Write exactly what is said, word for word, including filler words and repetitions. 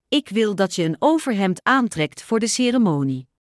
Ik wil dat je een overhemd aantrekt voor de ceremonie.